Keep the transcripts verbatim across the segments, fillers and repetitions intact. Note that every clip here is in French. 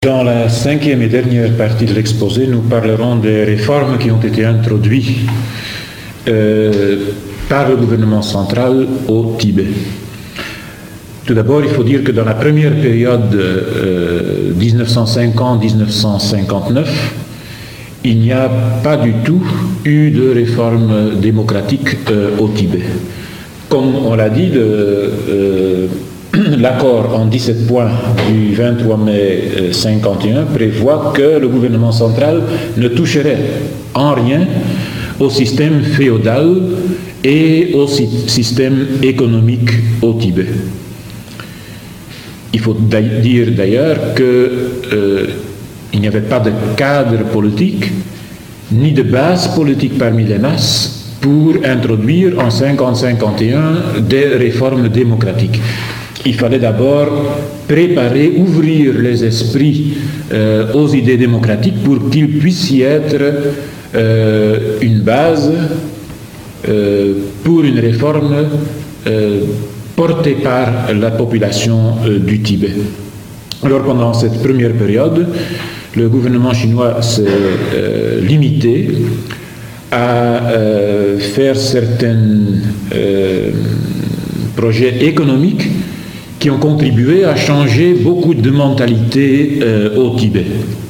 Dans la cinquième et dernière partie de l'exposé, nous parlerons des réformes qui ont été introduites euh, par le gouvernement central au Tibet. Tout d'abord, il faut dire que dans la première période euh, dix-neuf cent cinquante à dix-neuf cent cinquante-neuf, il n'y a pas du tout eu de réforme démocratique euh, au Tibet. Comme on l'a dit, le, euh, l'accord en dix-sept points du vingt-trois mai cinquante et un prévoit que le gouvernement central ne toucherait en rien au système féodal et au système économique au Tibet. Il faut dire d'ailleurs qu'il euh, n'y avait pas de cadre politique ni de base politique parmi les masses pour introduire en cinquante cinquante et un des réformes démocratiques. Il fallait d'abord préparer, ouvrir les esprits euh, aux idées démocratiques pour qu'il puisse y être euh, une base euh, pour une réforme euh, portée par la population euh, du Tibet. Alors pendant cette première période, le gouvernement chinois s'est euh, limité à euh, faire certains euh, projets économiques qui ont contribué à changer beaucoup de mentalités euh, au Tibet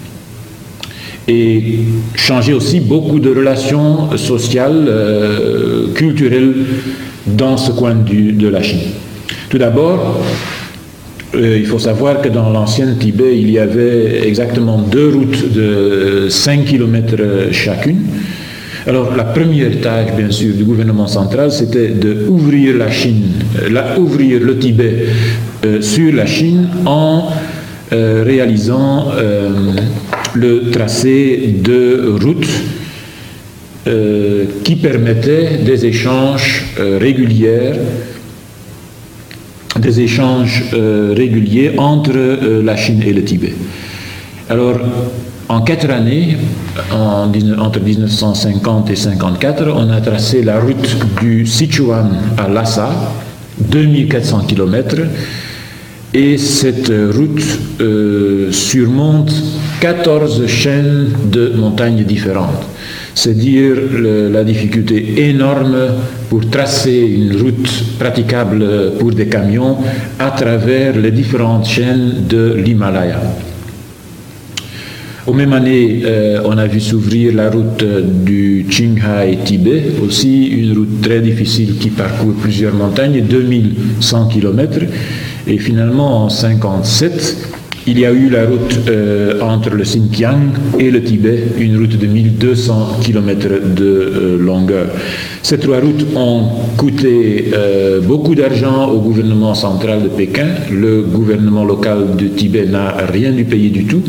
et changer aussi beaucoup de relations sociales, euh, culturelles dans ce coin du, de la Chine. Tout d'abord, euh, il faut savoir que dans l'ancien Tibet, il y avait exactement deux routes de cinq kilomètres chacune. Alors, la première tâche, bien sûr, du gouvernement central, c'était d'ouvrir la Chine, la, ouvrir le Tibet euh, sur la Chine en euh, réalisant euh, le tracé de routes euh, qui permettait des échanges euh, réguliers, des échanges euh, réguliers entre euh, la Chine et le Tibet. Alors, en quatre années, en, entre dix-neuf cent cinquante et cinquante-quatre, on a tracé la route du Sichuan à Lhasa, deux mille quatre cents kilomètres, et cette route euh, surmonte quatorze chaînes de montagnes différentes. C'est dire le, la difficulté énorme pour tracer une route praticable pour des camions à travers les différentes chaînes de l'Himalaya. Aux mêmes années, euh, on a vu s'ouvrir la route du Qinghai-Tibet, aussi une route très difficile qui parcourt plusieurs montagnes, deux mille cent kilomètres. Et finalement, en mille neuf cent cinquante-sept, il y a eu la route euh, entre le Xinjiang et le Tibet, une route de mille deux cents kilomètres de euh, longueur. Ces trois routes ont coûté euh, beaucoup d'argent au gouvernement central de Pékin. Le gouvernement local du Tibet n'a rien dû payer du tout.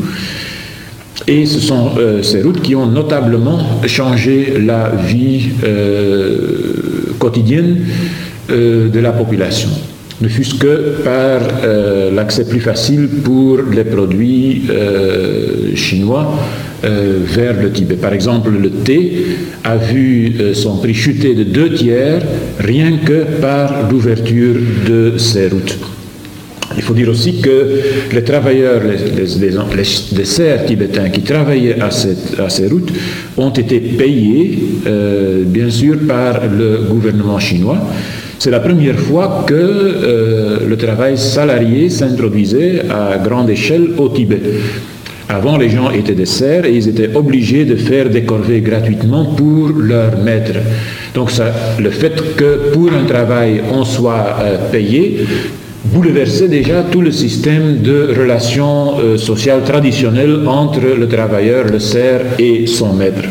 Et ce sont euh, ces routes qui ont notablement changé la vie euh, quotidienne euh, de la population, ne fût-ce que par euh, l'accès plus facile pour les produits euh, chinois euh, vers le Tibet. Par exemple, le thé a vu euh, son prix chuter de deux tiers rien que par l'ouverture de ces routes. Il faut dire aussi que les travailleurs, les, les, les, les serfs tibétains qui travaillaient à, cette, à ces routes ont été payés, euh, bien sûr, par le gouvernement chinois. C'est la première fois que euh, le travail salarié s'introduisait à grande échelle au Tibet. Avant, les gens étaient des serfs et ils étaient obligés de faire des corvées gratuitement pour leur maître. Donc ça, le fait que pour un travail on soit euh, payé bouleversait déjà tout le système de relations euh, sociales traditionnelles entre le travailleur, le serf et son maître.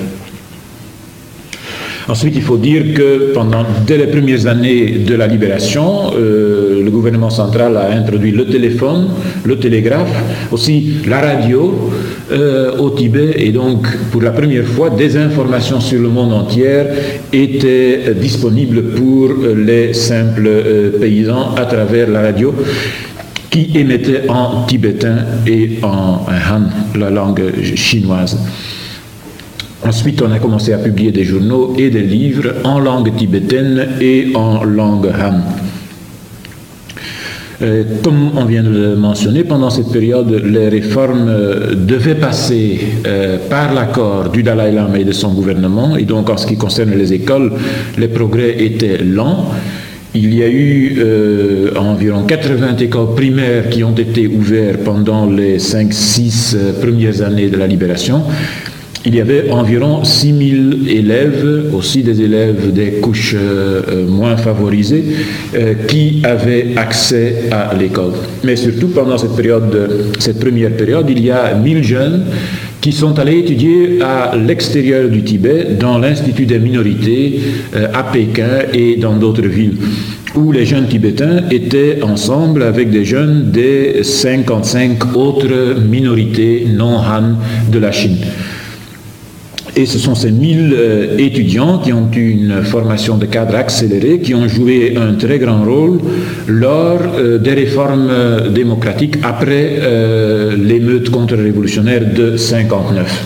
Ensuite, il faut dire que pendant, dès les premières années de la libération, euh, le gouvernement central a introduit le téléphone, le télégraphe, aussi la radio euh, au Tibet, et donc pour la première fois, des informations sur le monde entier étaient euh, disponibles pour euh, les simples euh, paysans à travers la radio, qui émettait en tibétain et en Han, la langue chinoise. Ensuite, on a commencé à publier des journaux et des livres en langue tibétaine et en langue Han. Euh, comme on vient de le mentionner, pendant cette période, les réformes euh, devaient passer euh, par l'accord du Dalai Lama et de son gouvernement, et donc en ce qui concerne les écoles, les progrès étaient lents. Il y a eu euh, environ quatre-vingts écoles primaires qui ont été ouvertes pendant les cinq six euh, premières années de la libération. Il y avait environ six mille élèves, aussi des élèves des couches euh, moins favorisées, euh, qui avaient accès à l'école. Mais surtout, pendant cette période, cette première période, il y a mille jeunes qui sont allés étudier à l'extérieur du Tibet, dans l'Institut des minorités, euh, à Pékin et dans d'autres villes, où les jeunes tibétains étaient ensemble avec des jeunes des cinquante-cinq autres minorités non-Han de la Chine. Et ce sont ces mille euh, étudiants qui ont eu une formation de cadre accélérée, qui ont joué un très grand rôle lors euh, des réformes euh, démocratiques après euh, l'émeute contre-révolutionnaire de cinquante-neuf.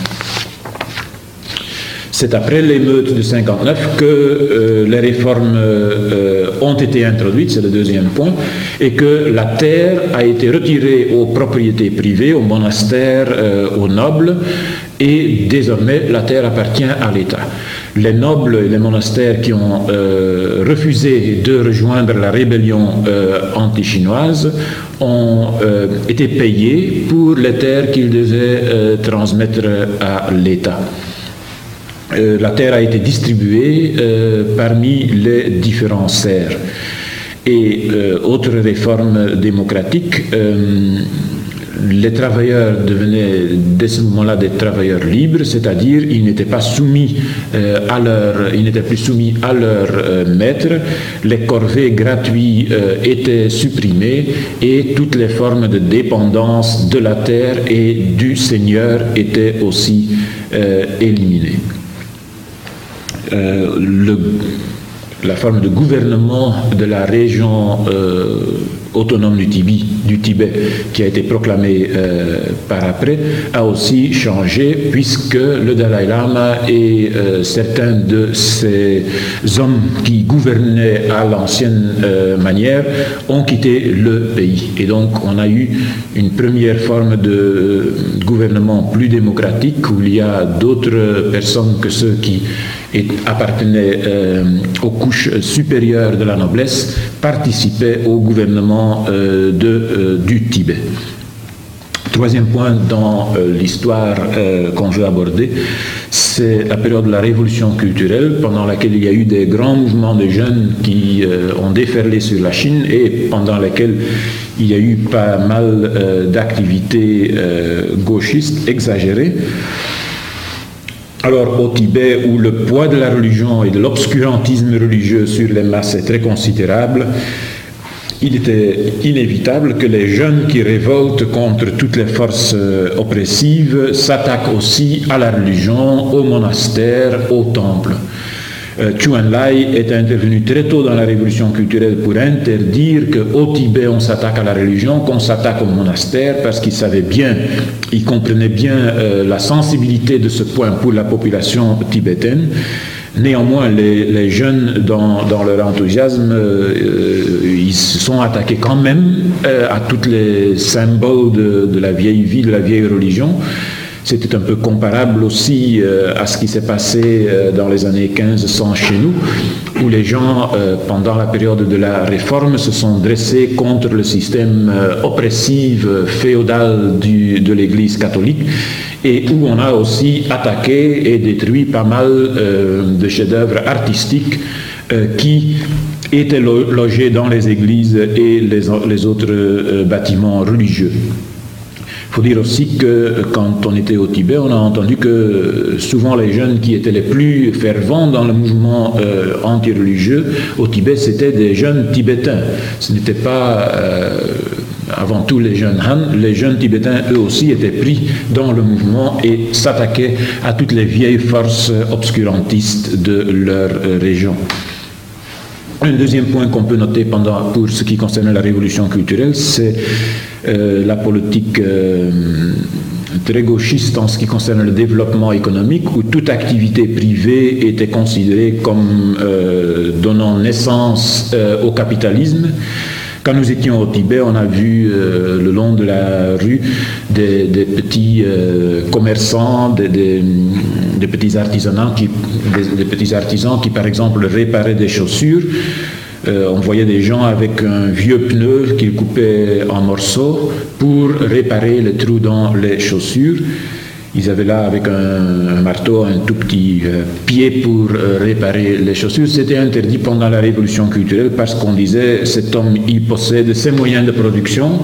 C'est après l'émeute de cinquante-neuf que euh, les réformes euh, ont été introduites, c'est le deuxième point, et que la terre a été retirée aux propriétés privées, aux monastères, euh, aux nobles, et désormais la terre appartient à l'État. Les nobles et les monastères qui ont euh, refusé de rejoindre la rébellion euh, anti-chinoise ont euh, été payés pour les terres qu'ils devaient euh, transmettre à l'État. Euh, la terre a été distribuée euh, parmi les différents serfs. Et euh, autre réforme démocratique, euh, les travailleurs devenaient dès ce moment-là des travailleurs libres, c'est-à-dire ils n'étaient pas soumis euh, à leur, ils n'étaient plus soumis à leur euh, maître. Les corvées gratuites euh, étaient supprimées et toutes les formes de dépendance de la terre et du seigneur étaient aussi euh, éliminées. Euh, le, la forme de gouvernement de la région euh, autonome du Tibet, du Tibet, qui a été proclamée euh, par après, a aussi changé puisque le Dalai Lama et euh, certains de ces hommes qui gouvernaient à l'ancienne euh, manière ont quitté le pays. Et donc on a eu une première forme de gouvernement plus démocratique où il y a d'autres personnes que ceux qui appartenaient euh, aux couches supérieures de la noblesse, participaient au gouvernement euh, de, euh, du Tibet. Troisième point dans euh, l'histoire euh, qu'on veut aborder, c'est la période de la révolution culturelle, pendant laquelle il y a eu des grands mouvements de jeunes qui euh, ont déferlé sur la Chine et pendant laquelle il y a eu pas mal euh, d'activités euh, gauchistes exagérées. Alors au Tibet, où le poids de la religion et de l'obscurantisme religieux sur les masses est très considérable, il était inévitable que les jeunes qui révoltent contre toutes les forces oppressives s'attaquent aussi à la religion, aux monastères, aux temples. Euh, Zhou Enlai est intervenu très tôt dans la révolution culturelle pour interdire qu'au Tibet on s'attaque à la religion, qu'on s'attaque au monastère, parce qu'il savait bien, il comprenait bien euh, la sensibilité de ce point pour la population tibétaine. Néanmoins, les, les jeunes, dans, dans leur enthousiasme, euh, ils se sont attaqués quand même euh, à tous les symboles de, de la vieille vie, de la vieille religion. C'était un peu comparable aussi euh, à ce qui s'est passé euh, dans les années quinze cents chez nous, où les gens, euh, pendant la période de la Réforme, se sont dressés contre le système euh, oppressif, féodal du, de l'Église catholique, et où on a aussi attaqué et détruit pas mal euh, de chefs-d'œuvre artistiques euh, qui étaient lo- logés dans les églises et les, les autres euh, bâtiments religieux. Il faut dire aussi que quand on était au Tibet, on a entendu que souvent les jeunes qui étaient les plus fervents dans le mouvement euh, anti-religieux au Tibet, c'était des jeunes tibétains. Ce n'était pas euh, avant tout les jeunes Han, les jeunes tibétains eux aussi étaient pris dans le mouvement et s'attaquaient à toutes les vieilles forces obscurantistes de leur euh, région. Un deuxième point qu'on peut noter pendant, pour ce qui concerne la révolution culturelle, c'est euh, la politique euh, très gauchiste en ce qui concerne le développement économique, où toute activité privée était considérée comme euh, donnant naissance euh, au capitalisme, Quand nous étions au Tibet, on a vu euh, le long de la rue des, des petits euh, commerçants, des, des, des petits artisans qui, des, des petits artisans qui, par exemple, réparaient des chaussures. Euh, on voyait des gens avec un vieux pneu qu'ils coupaient en morceaux pour réparer les trous dans les chaussures. Ils avaient là avec un, un marteau un tout petit euh, pied pour euh, réparer les chaussures. C'était interdit pendant la Révolution culturelle parce qu'on disait cet homme il possède ses moyens de production.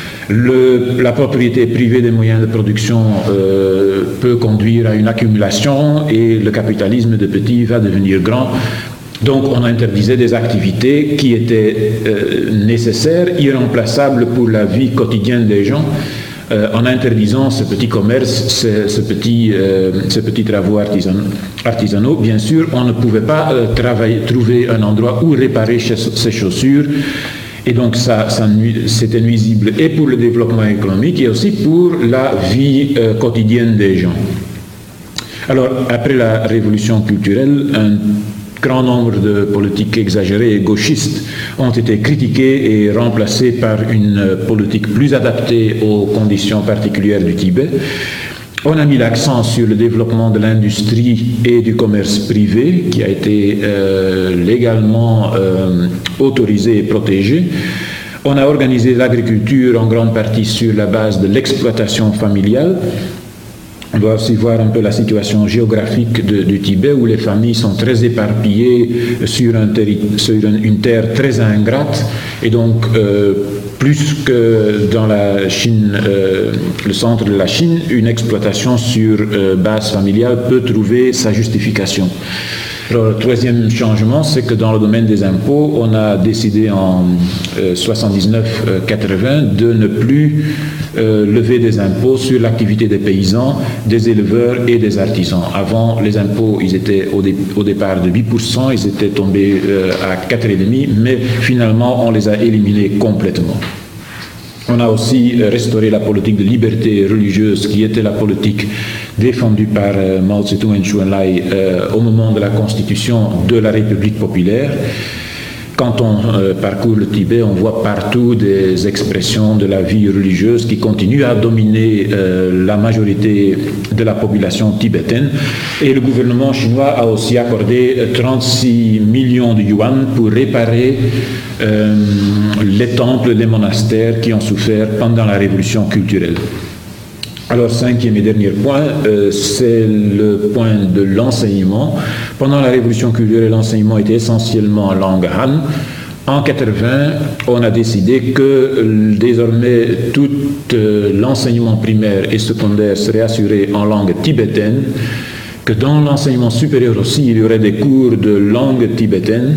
Le, la propriété privée des moyens de production euh, peut conduire à une accumulation et le capitalisme de petit va devenir grand. Donc on interdisait des activités qui étaient euh, nécessaires, irremplaçables pour la vie quotidienne des gens. Euh, en interdisant ce petit commerce, ce, ce petit, euh, ces petits travaux artisan, artisanaux, bien sûr, on ne pouvait pas euh, travailler, trouver un endroit où réparer ses chaussures. Et donc ça, ça nuit, c'était nuisible et pour le développement économique et aussi pour la vie euh, quotidienne des gens. Alors, après la révolution culturelle, un grand nombre de politiques exagérées et gauchistes ont été critiquées et remplacées par une politique plus adaptée aux conditions particulières du Tibet. On a mis l'accent sur le développement de l'industrie et du commerce privé qui a été euh, légalement euh, autorisé et protégé. On a organisé l'agriculture en grande partie sur la base de l'exploitation familiale. On doit aussi voir un peu la situation géographique de, du Tibet où les familles sont très éparpillées sur, un sur une, une terre très ingrate et donc euh, plus que dans la Chine, euh, le centre de la Chine, une exploitation sur euh, base familiale peut trouver sa justification. Alors, le troisième changement, c'est que dans le domaine des impôts, on a décidé en euh, soixante-dix-neuf quatre-vingts de ne plus euh, lever des impôts sur l'activité des paysans, des éleveurs et des artisans. Avant, les impôts, ils étaient au, dé au départ de huit pour cent, ils étaient tombés euh, à quatre virgule cinq pour cent, mais finalement, on les a éliminés complètement. On a aussi restauré la politique de liberté religieuse qui était la politique défendue par euh, Mao Tse-tung et Chou En-lai euh, au moment de la constitution de la République populaire. Quand on euh, parcourt le Tibet, on voit partout des expressions de la vie religieuse qui continuent à dominer euh, la majorité de la population tibétaine. Et le gouvernement chinois a aussi accordé trente-six millions de yuan pour réparer euh, les temples, les monastères qui ont souffert pendant la révolution culturelle. Alors, cinquième et dernier point, euh, c'est le point de l'enseignement. Pendant la révolution culturelle, l'enseignement était essentiellement en langue Han. En quatre-vingts, on a décidé que euh, désormais tout euh, l'enseignement primaire et secondaire serait assuré en langue tibétaine, que dans l'enseignement supérieur aussi, il y aurait des cours de langue tibétaine.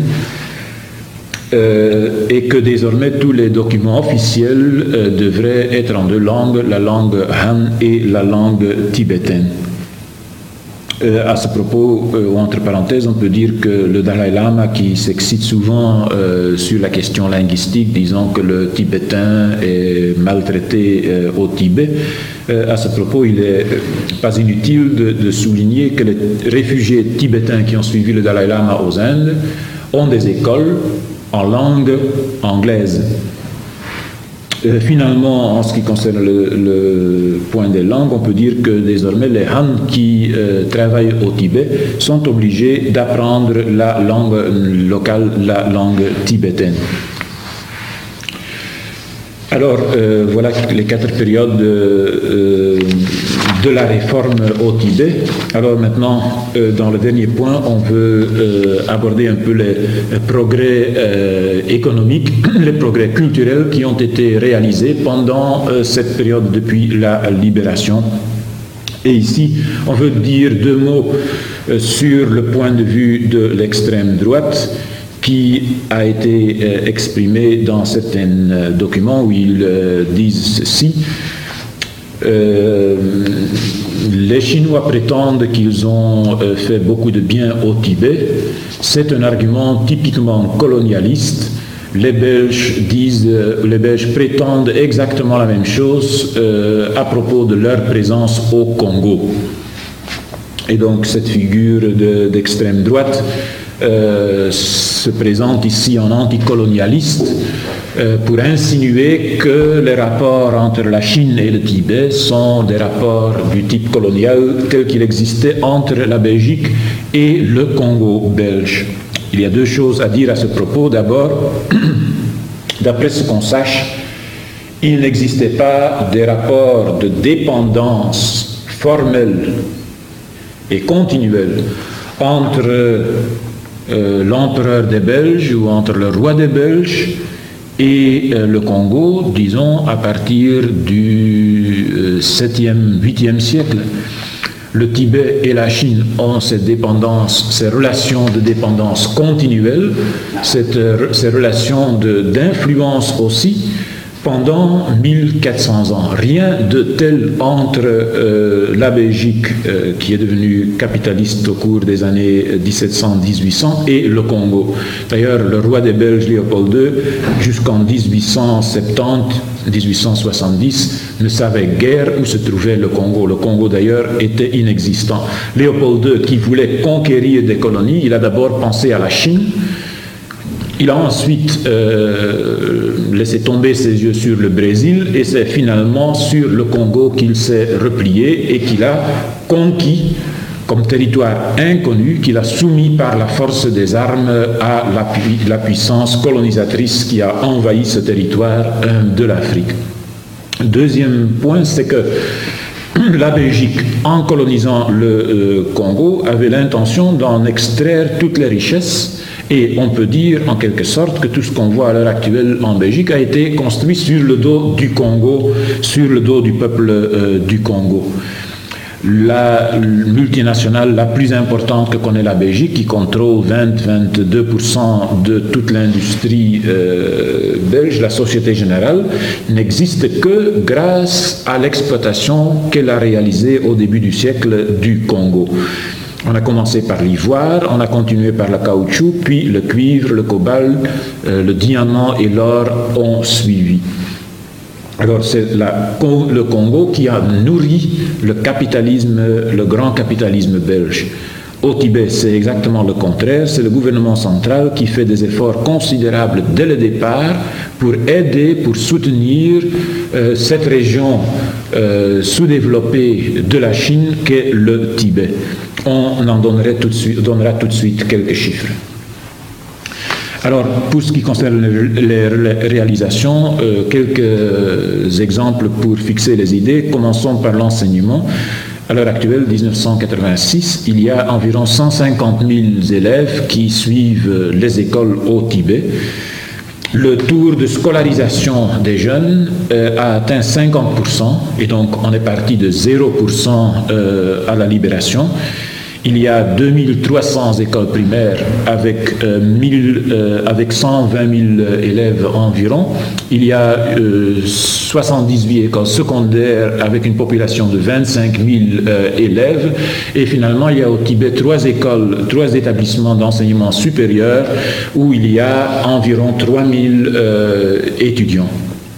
Euh, et que désormais tous les documents officiels euh, devraient être en deux langues, la langue Han et la langue tibétaine. Euh, à ce propos, euh, entre parenthèses, on peut dire que le Dalai Lama, qui s'excite souvent euh, sur la question linguistique, disant que le tibétain est maltraité euh, au Tibet, euh, à ce propos, il n'est pas inutile de, de souligner que les réfugiés tibétains qui ont suivi le Dalai Lama aux Indes ont des écoles en langue anglaise. Euh, finalement, en ce qui concerne le, le point des langues, on peut dire que désormais les Han qui euh, travaillent au Tibet sont obligés d'apprendre la langue locale, la langue tibétaine. Alors, euh, voilà les quatre périodes euh, de la réforme au Tibet. Alors maintenant, euh, dans le dernier point, on veut euh, aborder un peu les progrès euh, économiques, les progrès culturels qui ont été réalisés pendant euh, cette période depuis la libération. Et ici, on veut dire deux mots euh, sur le point de vue de l'extrême droite, qui a été euh, exprimé dans certains euh, documents où ils euh, disent ceci. Euh, les Chinois prétendent qu'ils ont euh, fait beaucoup de bien au Tibet. C'est un argument typiquement colonialiste. Les Belges disent, euh, les Belges prétendent exactement la même chose euh, à propos de leur présence au Congo. Et donc cette figure de, d'extrême droite euh, se présente ici en anticolonialiste euh, pour insinuer que les rapports entre la Chine et le Tibet sont des rapports du type colonial tel qu'il existait entre la Belgique et le Congo belge. Il y a deux choses à dire à ce propos. D'abord, d'après ce qu'on sache, il n'existait pas des rapports de dépendance formels et continuels entre euh, l'empereur des Belges ou entre le roi des Belges et euh, le Congo, disons, à partir du euh, septième, huitième siècle. Le Tibet et la Chine ont ces dépendances, ces relations de dépendance continuelles, cette, ces relations de, d'influence aussi, pendant mille quatre cents ans. Rien de tel entre euh, la Belgique, euh, qui est devenue capitaliste au cours des années dix-sept cents à dix-huit cents, et le Congo. D'ailleurs, le roi des Belges, Léopold deux, jusqu'en dix-huit cent soixante-dix, dix-huit cent soixante-dix, ne savait guère où se trouvait le Congo. Le Congo, d'ailleurs, était inexistant. Léopold deux, qui voulait conquérir des colonies, il a d'abord pensé à la Chine. Il a ensuite euh, laissé tomber ses yeux sur le Brésil et c'est finalement sur le Congo qu'il s'est replié et qu'il a conquis comme territoire inconnu, qu'il a soumis par la force des armes à la, pu- la puissance colonisatrice qui a envahi ce territoire euh, de l'Afrique. Deuxième point, c'est que la Belgique, en colonisant le euh, Congo, avait l'intention d'en extraire toutes les richesses. Et on peut dire en quelque sorte que tout ce qu'on voit à l'heure actuelle en Belgique a été construit sur le dos du Congo, sur le dos du peuple euh, du Congo. La multinationale la plus importante que connaît la Belgique, qui contrôle vingt à vingt-deux pour cent de toute l'industrie euh, belge, la Société Générale, n'existe que grâce à l'exploitation qu'elle a réalisée au début du siècle du Congo. On a commencé par l'ivoire, on a continué par le caoutchouc, puis le cuivre, le cobalt, euh, le diamant et l'or ont suivi. Alors c'est la, le Congo qui a nourri le capitalisme, le grand capitalisme belge. Au Tibet, c'est exactement le contraire, c'est le gouvernement central qui fait des efforts considérables dès le départ pour aider, pour soutenir euh, cette région euh, sous-développée de la Chine qu'est le Tibet. On en donnerait tout de suite, donnera tout de suite quelques chiffres. Alors, pour ce qui concerne les réalisations, euh, quelques exemples pour fixer les idées. Commençons par l'enseignement. À l'heure actuelle, dix-neuf cent quatre-vingt-six, il y a environ cent cinquante mille élèves qui suivent les écoles au Tibet. Le tour de scolarisation des jeunes euh, a atteint cinquante pour cent, et donc on est parti de zéro pour cent euh, à la libération. Il y a deux mille trois cents écoles primaires avec, euh, mille, euh, avec cent vingt mille élèves environ. Il y a euh, soixante-dix-huit écoles secondaires avec une population de vingt-cinq mille euh, élèves. Et finalement, il y a au Tibet trois écoles, trois établissements d'enseignement supérieur où il y a environ trois mille euh, étudiants.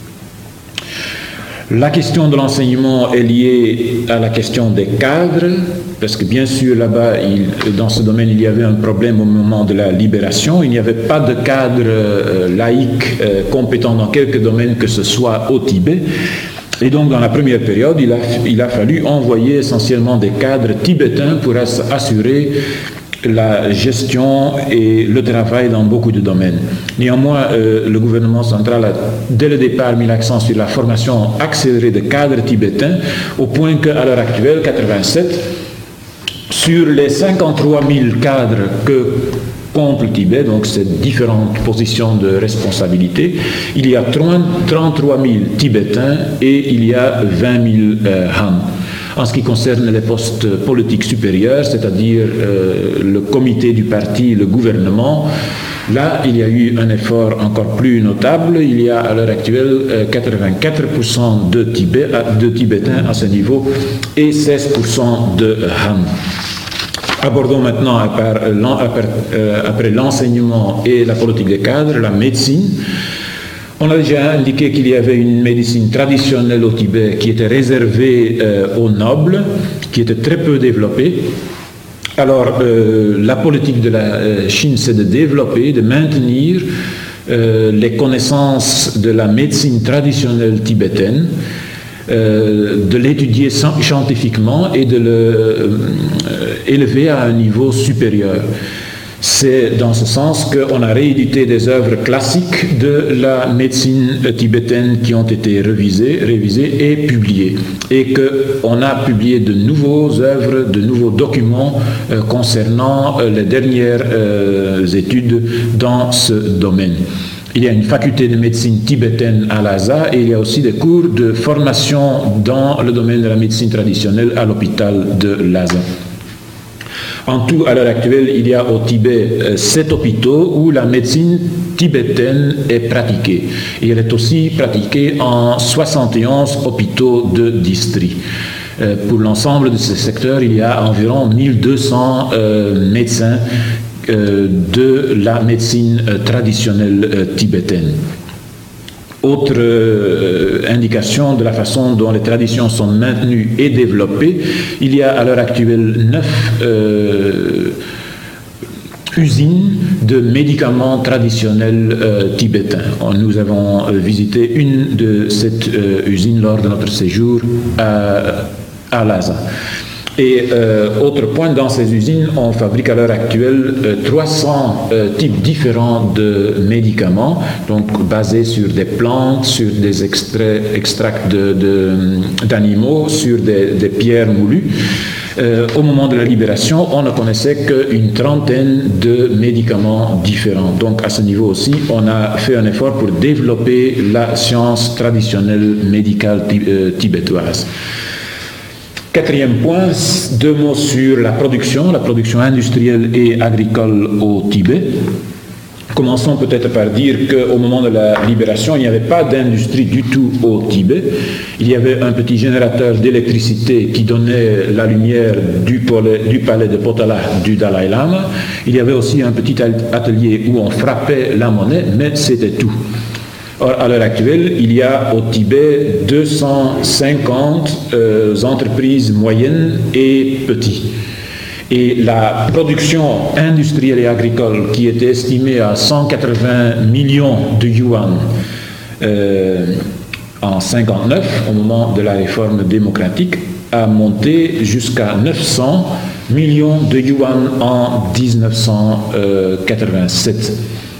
La question de l'enseignement est liée à la question des cadres, parce que bien sûr là-bas, il, dans ce domaine, il y avait un problème au moment de la libération. Il n'y avait pas de cadre euh, laïque euh, compétent dans quelque domaine que ce soit au Tibet. Et donc dans la première période, il a, il a fallu envoyer essentiellement des cadres tibétains pour as, assurer la gestion et le travail dans beaucoup de domaines. Néanmoins, euh, le gouvernement central a dès le départ mis l'accent sur la formation accélérée de cadres tibétains, au point qu'à l'heure actuelle, quatre-vingt-sept, sur les cinquante-trois mille cadres que compte le Tibet, donc ces différentes positions de responsabilité, il y a trente-trois mille Tibétains et il y a vingt mille euh, Han. En ce qui concerne les postes politiques supérieurs, c'est-à-dire euh, le comité du parti, le gouvernement, là, il y a eu un effort encore plus notable. Il y a à l'heure actuelle euh, quatre-vingt-quatre pour cent de, Tibet, de Tibétains à ce niveau et seize pour cent de Han. Abordons maintenant, après, euh, après l'enseignement et la politique des cadres, la médecine. On a déjà indiqué qu'il y avait une médecine traditionnelle au Tibet qui était réservée euh, aux nobles, qui était très peu développée. Alors, euh, la politique de la Chine, c'est de développer, de maintenir euh, les connaissances de la médecine traditionnelle tibétaine, euh, de l'étudier scientifiquement et de l'élever euh, à un niveau supérieur. C'est dans ce sens qu'on a réédité des œuvres classiques de la médecine tibétaine qui ont été révisées, révisées et publiées. Et qu'on a publié de nouvelles œuvres, de nouveaux documents euh, concernant euh, les dernières euh, études dans ce domaine. Il y a une faculté de médecine tibétaine à Lhasa et il y a aussi des cours de formation dans le domaine de la médecine traditionnelle à l'hôpital de Lhasa. En tout, à l'heure actuelle, il y a au Tibet euh, sept hôpitaux où la médecine tibétaine est pratiquée. Et elle est aussi pratiquée en soixante et onze hôpitaux de district. Euh, pour l'ensemble de ces secteurs, il y a environ mille deux cents euh, médecins euh, de la médecine euh, traditionnelle euh, tibétaine. Autre euh, indication de la façon dont les traditions sont maintenues et développées, il y a à l'heure actuelle neuf euh, usines de médicaments traditionnels euh, tibétains. Nous avons euh, visité une de ces euh, usines lors de notre séjour à, à Lhasa. Et euh, autre point, dans ces usines, on fabrique à l'heure actuelle euh, trois cents euh, types différents de médicaments, donc basés sur des plantes, sur des extraits, extracts de, de, d'animaux, sur des, des pierres moulues. Euh, au moment de la libération, on ne connaissait qu'une trentaine de médicaments différents. Donc à ce niveau aussi, on a fait un effort pour développer la science traditionnelle médicale euh, tibétoise. Quatrième point, deux mots sur la production, la production industrielle et agricole au Tibet. Commençons peut-être par dire qu'au moment de la libération, il n'y avait pas d'industrie du tout au Tibet. Il y avait un petit générateur d'électricité qui donnait la lumière du palais, du palais de Potala du Dalai Lama. Il y avait aussi un petit atelier où on frappait la monnaie, mais c'était tout. Or, à l'heure actuelle, il y a au Tibet deux cent cinquante euh, entreprises moyennes et petites. Et la production industrielle et agricole, qui était estimée à cent quatre-vingts millions de yuan euh, en cinquante-neuf, au moment de la réforme démocratique, a monté jusqu'à neuf cents millions de yuan en mille neuf cent quatre-vingt-sept.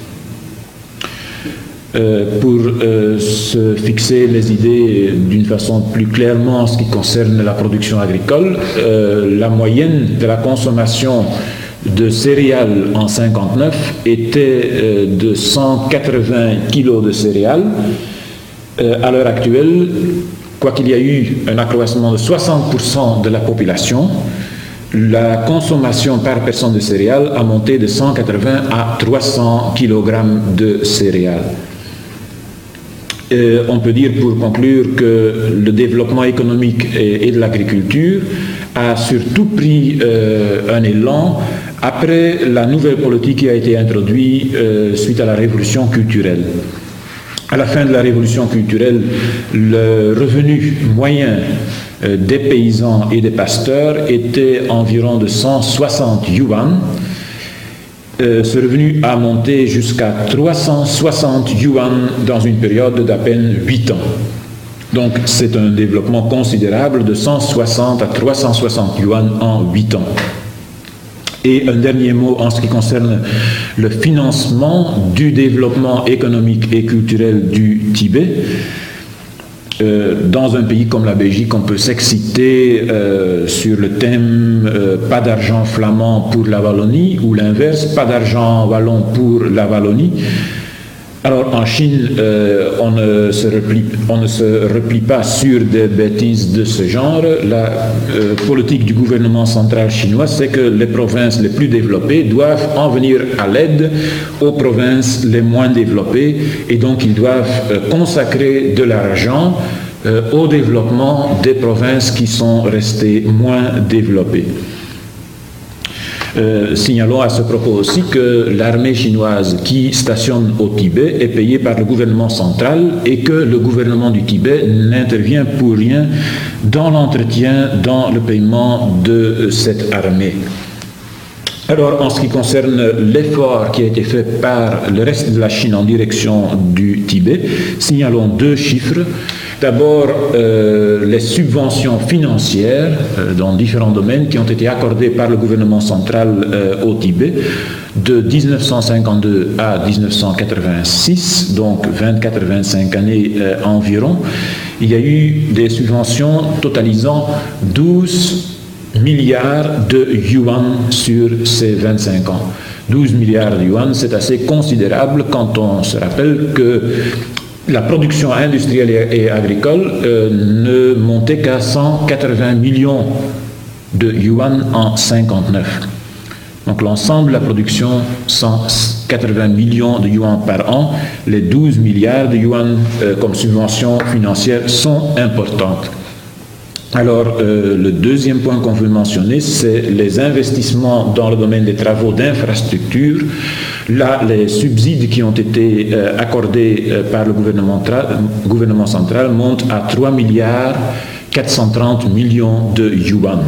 Euh, pour euh, se fixer les idées d'une façon plus clairement en ce qui concerne la production agricole, euh, la moyenne de la consommation de céréales en cinquante-neuf était euh, de cent quatre-vingts kilos de céréales. Euh, à l'heure actuelle, quoiqu'il y a eu un accroissement de soixante pour cent de la population, la consommation par personne de céréales a monté de cent quatre-vingts à trois cents kilogrammes de céréales. Euh, on peut dire pour conclure que le développement économique et, et de l'agriculture a surtout pris euh, un élan après la nouvelle politique qui a été introduite euh, suite à la révolution culturelle. À la fin de la révolution culturelle, le revenu moyen euh, des paysans et des pasteurs était environ de cent soixante yuan. Euh, ce revenu a monté jusqu'à trois cent soixante yuan dans une période d'à peine huit ans. Donc c'est un développement considérable de cent soixante à trois cent soixante yuan en huit ans. Et un dernier mot en ce qui concerne le financement du développement économique et culturel du Tibet. Euh, dans un pays comme la Belgique, on peut s'exciter euh, sur le thème euh, pas d'argent flamand pour la Wallonie ou l'inverse, pas d'argent wallon pour la Wallonie. Alors en Chine, euh, on, ne se replie, on ne se replie pas sur des bêtises de ce genre. La euh, politique du gouvernement central chinois, c'est que les provinces les plus développées doivent en venir à l'aide aux provinces les moins développées et donc ils doivent euh, consacrer de l'argent euh, au développement des provinces qui sont restées moins développées. Euh, signalons à ce propos aussi que l'armée chinoise qui stationne au Tibet est payée par le gouvernement central et que le gouvernement du Tibet n'intervient pour rien dans l'entretien, dans le paiement de cette armée. Alors, en ce qui concerne l'effort qui a été fait par le reste de la Chine en direction du Tibet, signalons deux chiffres. D'abord, euh, les subventions financières euh, dans différents domaines qui ont été accordées par le gouvernement central euh, au Tibet de mille neuf cent cinquante-deux à mille neuf cent quatre-vingt-six, donc vingt-quatre à vingt-cinq années euh, environ. Il y a eu des subventions totalisant douze milliards de yuan sur ces vingt-cinq ans. douze milliards de yuan, c'est assez considérable quand on se rappelle que la production industrielle et agricole euh, ne montait qu'à cent quatre-vingts millions de yuan en cinquante-neuf. Donc l'ensemble de la production, cent quatre-vingts millions de yuan par an, les douze milliards de yuan euh, comme subventions financières sont importantes. Alors, euh, le deuxième point qu'on veut mentionner, c'est les investissements dans le domaine des travaux d'infrastructure. Là, les subsides qui ont été euh, accordés euh, par le gouvernement, gouvernement central montent à trois milliards quatre cent trente millions de yuan.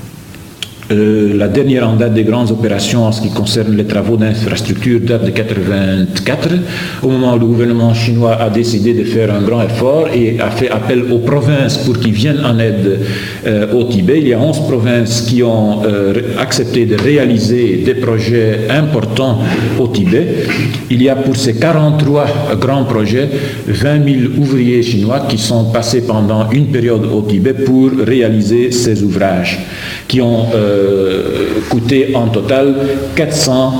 Euh, la dernière en date des grandes opérations en ce qui concerne les travaux d'infrastructure date de mille neuf cent quatre-vingt-quatre, au moment où le gouvernement chinois a décidé de faire un grand effort et a fait appel aux provinces pour qu'ils viennent en aide euh, au Tibet. Il y a onze provinces qui ont euh, accepté de réaliser des projets importants au Tibet. Il y a pour ces quarante-trois grands projets vingt mille ouvriers chinois qui sont passés pendant une période au Tibet pour réaliser ces ouvrages, qui ont euh, coûté en total quatre cent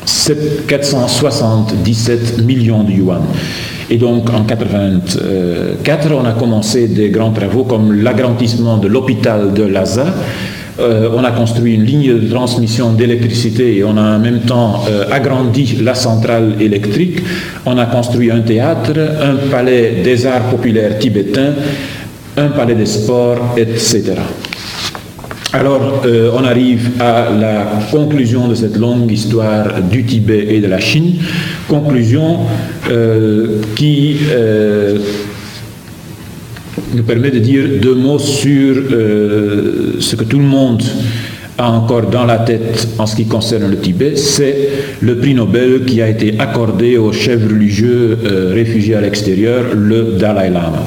soixante-dix-sept millions de yuan. Et donc en mille neuf cent quatre-vingt-quatre, on a commencé des grands travaux comme l'agrandissement de l'hôpital de Lhasa. Euh, on a construit une ligne de transmission d'électricité et on a en même temps euh, agrandi la centrale électrique. On a construit un théâtre, un palais des arts populaires tibétains, un palais des sports, et cetera. Alors, euh, on arrive à la conclusion de cette longue histoire du Tibet et de la Chine, conclusion euh, qui euh, nous permet de dire deux mots sur euh, ce que tout le monde a encore dans la tête en ce qui concerne le Tibet, c'est le prix Nobel qui a été accordé au chef religieux euh, réfugié à l'extérieur, le Dalai Lama.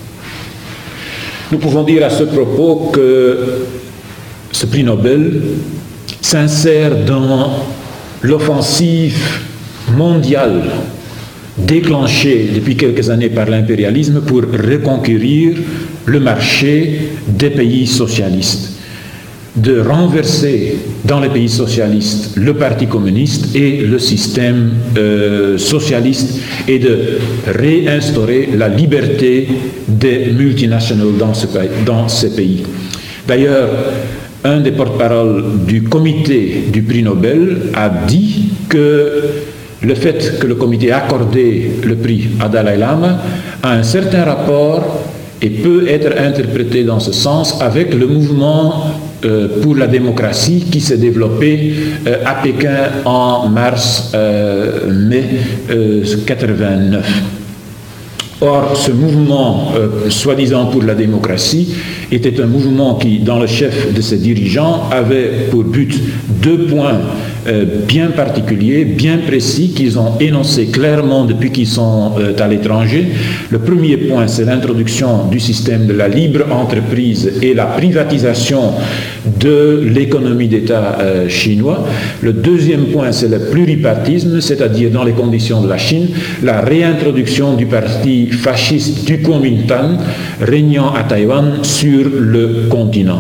Nous pouvons dire à ce propos que ce prix Nobel s'insère dans l'offensive mondiale déclenchée depuis quelques années par l'impérialisme pour reconquérir le marché des pays socialistes, de renverser dans les pays socialistes le Parti communiste et le système euh, socialiste et de réinstaurer la liberté des multinationales dans, ce, dans ces pays. D'ailleurs, un des porte-parole du comité du prix Nobel a dit que le fait que le comité ait accordé le prix à Dalai Lama a un certain rapport et peut être interprété dans ce sens avec le mouvement euh, pour la démocratie qui s'est développé euh, à Pékin en mars euh, mai euh, quatre-vingt-neuf. Or, ce mouvement, euh, soi-disant pour la démocratie, était un mouvement qui, dans le chef de ses dirigeants, avait pour but deux points euh, bien particuliers, bien précis, qu'ils ont énoncés clairement depuis qu'ils sont euh, à l'étranger. Le premier point, c'est l'introduction du système de la libre entreprise et la privatisation de l'économie d'État euh, chinois. Le deuxième point, c'est le pluripartisme, c'est-à-dire, dans les conditions de la Chine, la réintroduction du parti fasciste du Kuomintang régnant à Taïwan sur le continent.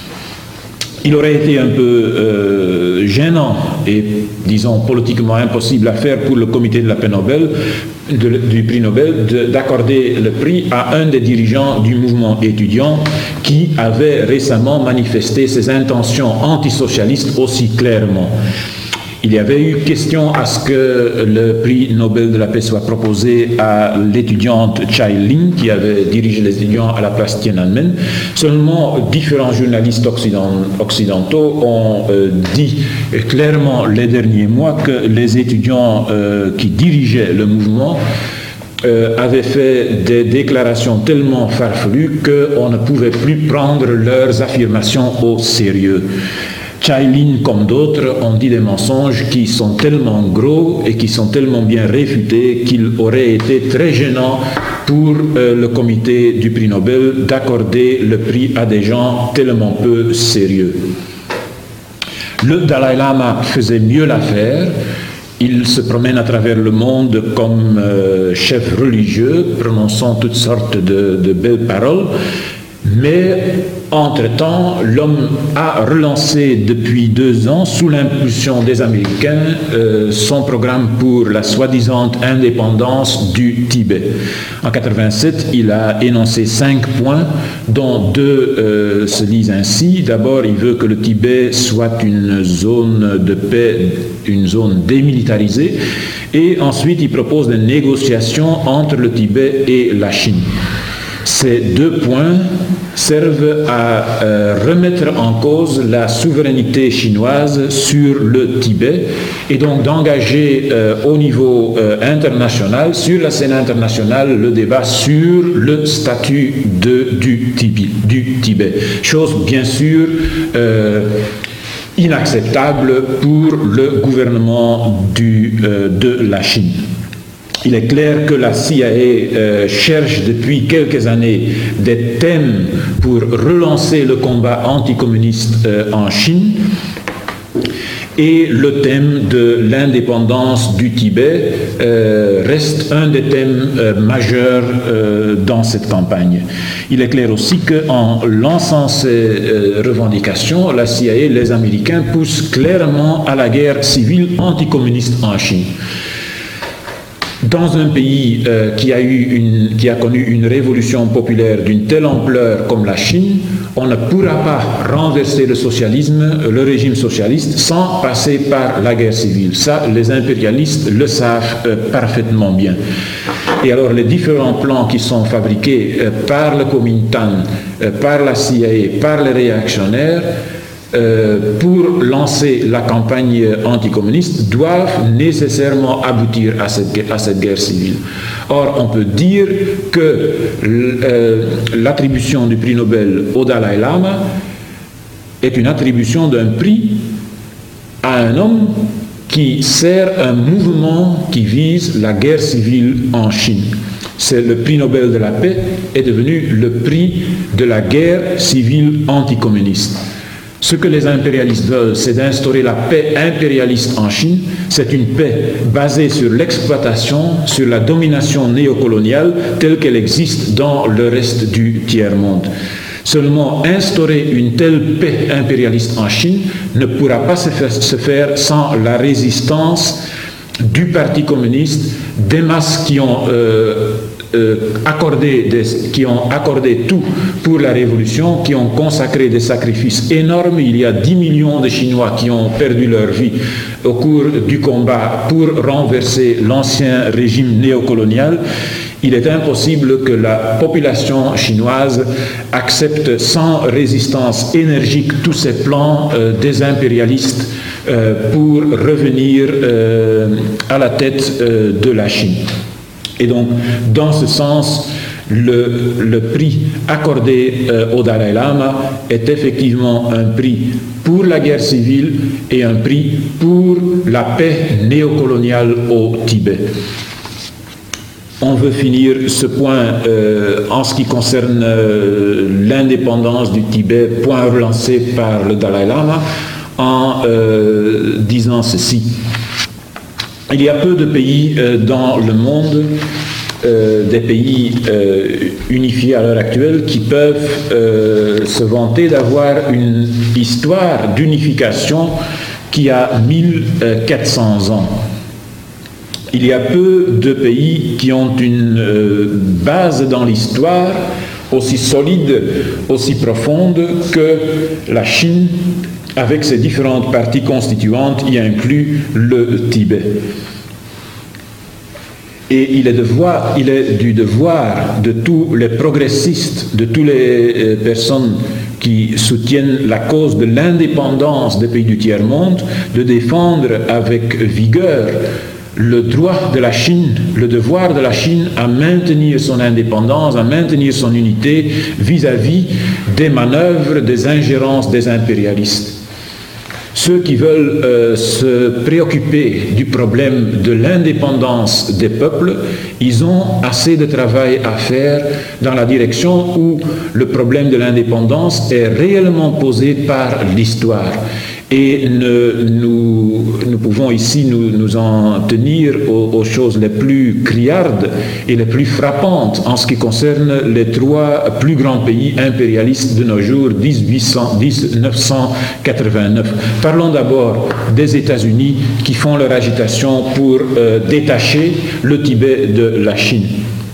Il aurait été un peu euh, gênant et, disons, politiquement impossible à faire pour le comité de la paix Nobel, de, du prix Nobel, d'accorder le prix à un des dirigeants du mouvement étudiant qui avait récemment manifesté ses intentions antisocialistes aussi clairement. Il y avait eu question à ce que le prix Nobel de la paix soit proposé à l'étudiante Chai Ling, qui avait dirigé les étudiants à la place Tiananmen. Seulement, différents journalistes occidentaux ont euh, dit clairement les derniers mois que les étudiants euh, qui dirigeaient le mouvement Euh, avaient fait des déclarations tellement farfelues qu'on ne pouvait plus prendre leurs affirmations au sérieux. Chai Lin comme d'autres ont dit des mensonges qui sont tellement gros et qui sont tellement bien réfutés qu'il aurait été très gênant pour euh, le comité du prix Nobel d'accorder le prix à des gens tellement peu sérieux. Le Dalai Lama faisait mieux l'affaire. Il se promène à travers le monde comme euh, chef religieux, prononçant toutes sortes de, de belles paroles. Mais, entre-temps, l'homme a relancé depuis deux ans, sous l'impulsion des Américains, euh, son programme pour la soi-disant indépendance du Tibet. En mille neuf cent quatre-vingt-sept, il a énoncé cinq points, dont deux euh, se lisent ainsi. D'abord, il veut que le Tibet soit une zone de paix, une zone démilitarisée. Et ensuite, il propose des négociations entre le Tibet et la Chine. Ces deux points servent à euh, remettre en cause la souveraineté chinoise sur le Tibet et donc d'engager euh, au niveau euh, international, sur la scène internationale, le débat sur le statut de, du, Tibi, du Tibet. Chose bien sûr euh, inacceptable pour le gouvernement du, euh, de la Chine. Il est clair que la C I A euh, cherche depuis quelques années des thèmes pour relancer le combat anticommuniste euh, en Chine. Et le thème de l'indépendance du Tibet euh, reste un des thèmes euh, majeurs euh, dans cette campagne. Il est clair aussi qu'en lançant ces euh, revendications, la C I A, les Américains, poussent clairement à la guerre civile anticommuniste en Chine. Dans un pays euh, qui, a eu une, qui a connu une révolution populaire d'une telle ampleur comme la Chine, on ne pourra pas renverser le socialisme, le régime socialiste, sans passer par la guerre civile. Ça, les impérialistes le savent euh, parfaitement bien. Et alors, les différents plans qui sont fabriqués euh, par le Kuomintang, euh, par la C I A, par les réactionnaires, Euh, pour lancer la campagne anticommuniste doivent nécessairement aboutir à cette, à cette guerre civile. Or, on peut dire que euh, l'attribution du prix Nobel au Dalai Lama est une attribution d'un prix à un homme qui sert un mouvement qui vise la guerre civile en Chine. C'est le prix Nobel de la paix est devenu le prix de la guerre civile anticommuniste. Ce que les impérialistes veulent, c'est d'instaurer la paix impérialiste en Chine. C'est une paix basée sur l'exploitation, sur la domination néocoloniale telle qu'elle existe dans le reste du tiers-monde. Seulement, instaurer une telle paix impérialiste en Chine ne pourra pas se faire, se faire sans la résistance du Parti communiste, des masses qui ont euh, Euh, accordé des, qui ont accordé tout pour la révolution, qui ont consacré des sacrifices énormes. Il y a dix millions de Chinois qui ont perdu leur vie au cours du combat pour renverser l'ancien régime néocolonial. Il est impossible que la population chinoise accepte sans résistance énergique tous ces plans euh, des impérialistes euh, pour revenir euh, à la tête euh, de la Chine. Et donc, dans ce sens, le, le prix accordé euh, au Dalai Lama est effectivement un prix pour la guerre civile et un prix pour la paix néocoloniale au Tibet. On veut finir ce point euh, en ce qui concerne euh, l'indépendance du Tibet, point relancé par le Dalai Lama, en euh, disant ceci. Il y a peu de pays euh, dans le monde, euh, des pays euh, unifiés à l'heure actuelle, qui peuvent euh, se vanter d'avoir une histoire d'unification qui a mille quatre cents ans. Il y a peu de pays qui ont une euh, base dans l'histoire aussi solide, aussi profonde que la Chine, avec ses différentes parties constituantes, y inclut le Tibet. Et il est, devoir, il est du devoir de tous les progressistes, de toutes les euh, personnes qui soutiennent la cause de l'indépendance des pays du tiers-monde, de défendre avec vigueur le droit de la Chine, le devoir de la Chine à maintenir son indépendance, à maintenir son unité vis-à-vis des manœuvres, des ingérences des impérialistes. Ceux qui veulent euh, se préoccuper du problème de l'indépendance des peuples, ils ont assez de travail à faire dans la direction où le problème de l'indépendance est réellement posé par l'histoire. Et ne, nous, nous pouvons ici nous, nous en tenir aux, aux choses les plus criardes et les plus frappantes en ce qui concerne les trois plus grands pays impérialistes de nos jours, mille neuf cent quatre-vingt-neuf. Parlons d'abord des États-Unis qui font leur agitation pour euh, détacher le Tibet de la Chine.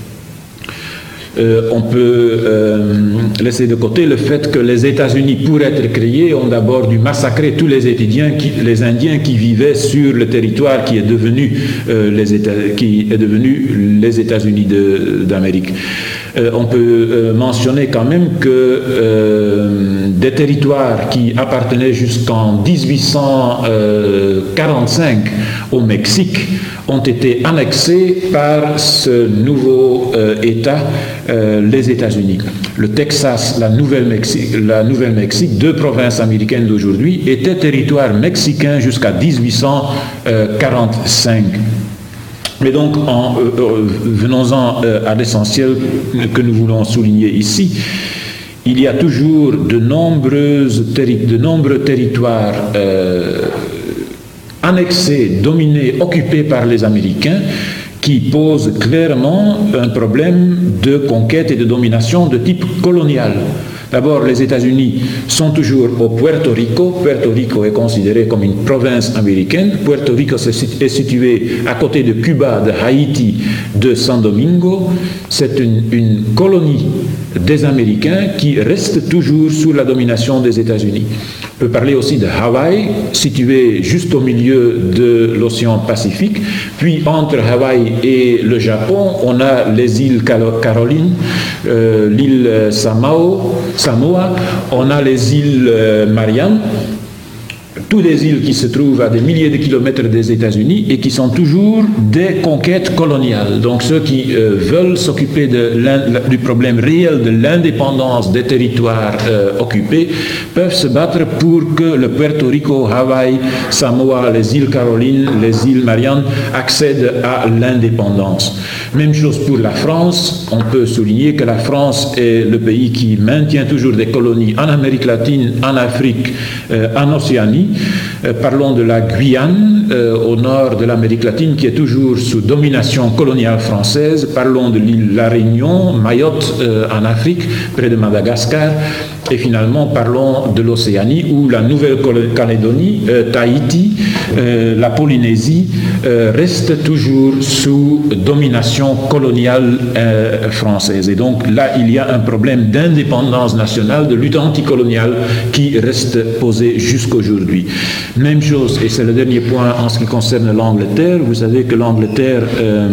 Euh, on peut euh, laisser de côté le fait que les États-Unis, pour être créés, ont d'abord dû massacrer tous les, Étudiants qui, les Indiens qui vivaient sur le territoire qui est devenu, euh, les, États, qui est devenu les États-Unis de, d'Amérique. Euh, on peut euh, mentionner quand même que euh, des territoires qui appartenaient jusqu'en dix-huit cent quarante-cinq au Mexique ont été annexés par ce nouveau euh, État, euh, les États-Unis. Le Texas, la Nouvelle-Mexique, la Nouvelle-Mexique, deux provinces américaines d'aujourd'hui, étaient territoires mexicains jusqu'à dix-huit cent quarante-cinq. Mais donc, en, euh, euh, venons-en euh, à l'essentiel que nous voulons souligner ici. Il y a toujours de, nombreuses terri- de nombreux territoires euh, annexés, dominés, occupés par les Américains, qui posent clairement un problème de conquête et de domination de type colonial. D'abord, les États-Unis sont toujours au Puerto Rico. Puerto Rico est considéré comme une province américaine. Puerto Rico est situé à côté de Cuba, de Haïti, de San Domingo. C'est une, une colonie des Américains qui reste toujours sous la domination des États-Unis. On peut parler aussi de Hawaï, situé juste au milieu de l'océan Pacifique. Puis, entre Hawaï et le Japon, on a les îles Carolines, euh, l'île Samao, Samoa, on a les îles euh, Mariannes, toutes les îles qui se trouvent à des milliers de kilomètres des États-Unis et qui sont toujours des conquêtes coloniales. Donc ceux qui euh, veulent s'occuper de du problème réel de l'indépendance des territoires euh, occupés peuvent se battre pour que le Puerto Rico, Hawaï, Samoa, les îles Carolines, les îles Mariannes accèdent à l'indépendance. Même chose pour la France. On peut souligner que la France est le pays qui maintient toujours des colonies en Amérique latine, en Afrique, euh, en Océanie. Euh, parlons de la Guyane, euh, au nord de l'Amérique latine, qui est toujours sous domination coloniale française. Parlons de l'île La Réunion, Mayotte, euh, en Afrique, près de Madagascar. Et finalement, parlons de l'Océanie, où la Nouvelle-Calédonie, euh, Tahiti, euh, la Polynésie, euh, restent toujours sous domination coloniale euh, française. Et donc là, il y a un problème d'indépendance nationale, de lutte anticoloniale qui reste posé jusqu'aujourd'hui. Même chose, et c'est le dernier point en ce qui concerne l'Angleterre. Vous savez que l'Angleterre euh,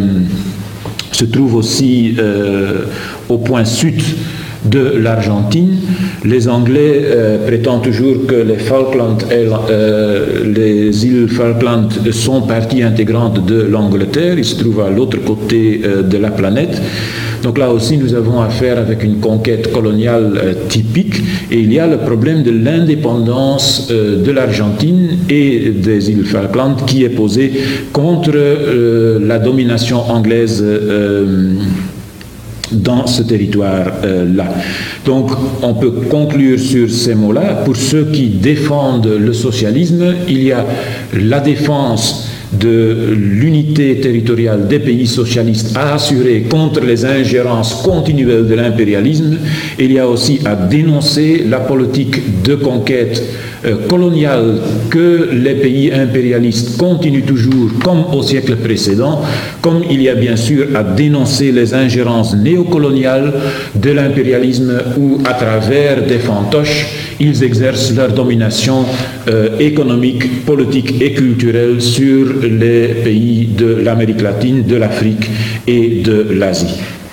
se trouve aussi euh, au point sud de l'Argentine. Les Anglais euh, prétendent toujours que les Falkland et, euh, les îles Falkland sont partie intégrante de l'Angleterre. Ils se trouvent à l'autre côté euh, de la planète. Donc là aussi, nous avons affaire avec une conquête coloniale euh, typique, et il y a le problème de l'indépendance euh, de l'Argentine et des îles Falkland qui est posé contre euh, la domination anglaise euh, dans ce territoire-là. Euh, Donc, on peut conclure sur ces mots-là. Pour ceux qui défendent le socialisme, il y a la défense de l'unité territoriale des pays socialistes à assurer contre les ingérences continuelles de l'impérialisme. Il y a aussi à dénoncer la politique de conquête euh, coloniale que les pays impérialistes continuent toujours comme au siècle précédent, comme il y a bien sûr à dénoncer les ingérences néocoloniales de l'impérialisme où, à travers des fantoches, ils exercent leur domination euh, économique, politique et culturelle sur les pays de l'Amérique latine, de l'Afrique et de l'Asie.